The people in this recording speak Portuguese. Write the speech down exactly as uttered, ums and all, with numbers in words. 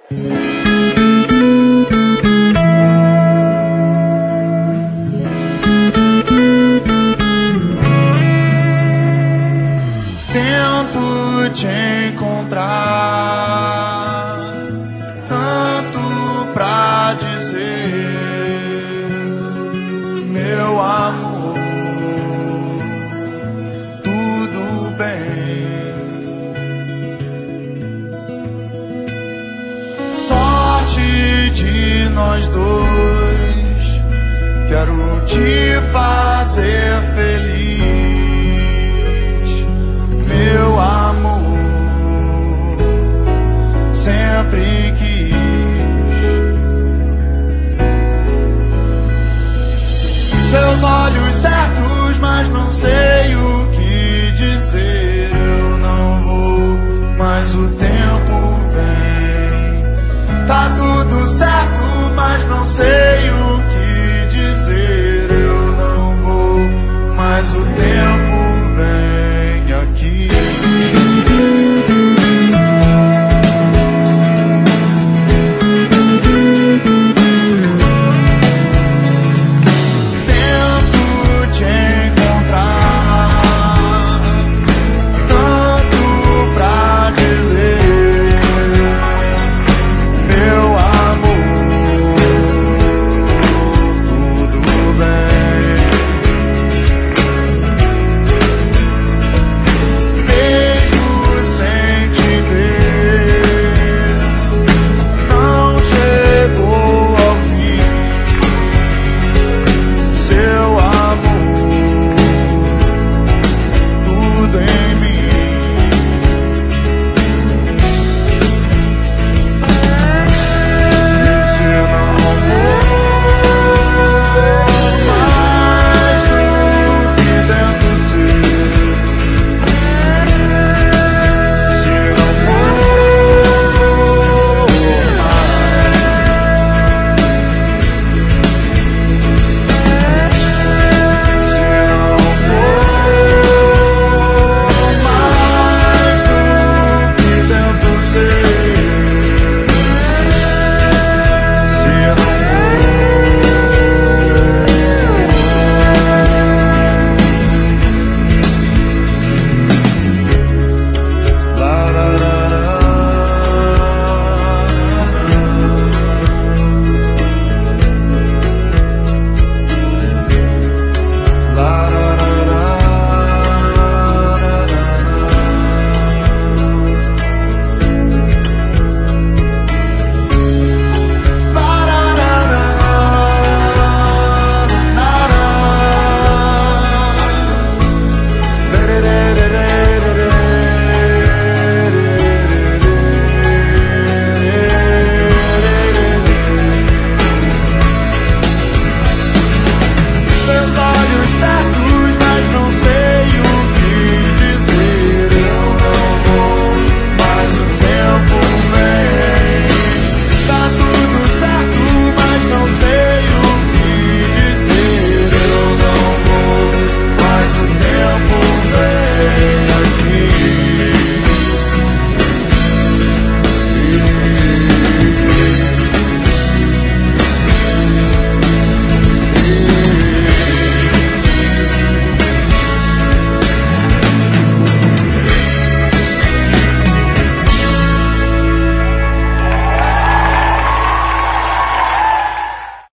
Tento te encontrar, tanto pra dizer, meu amor, tudo bem. Sorte de nós dois, quero te fazer feliz, meu amor, sempre quis. Seus olhos certos, mas não sei o que dizer. Eu não vou, mas o tempo vem. Tá tudo certo, mas não sei o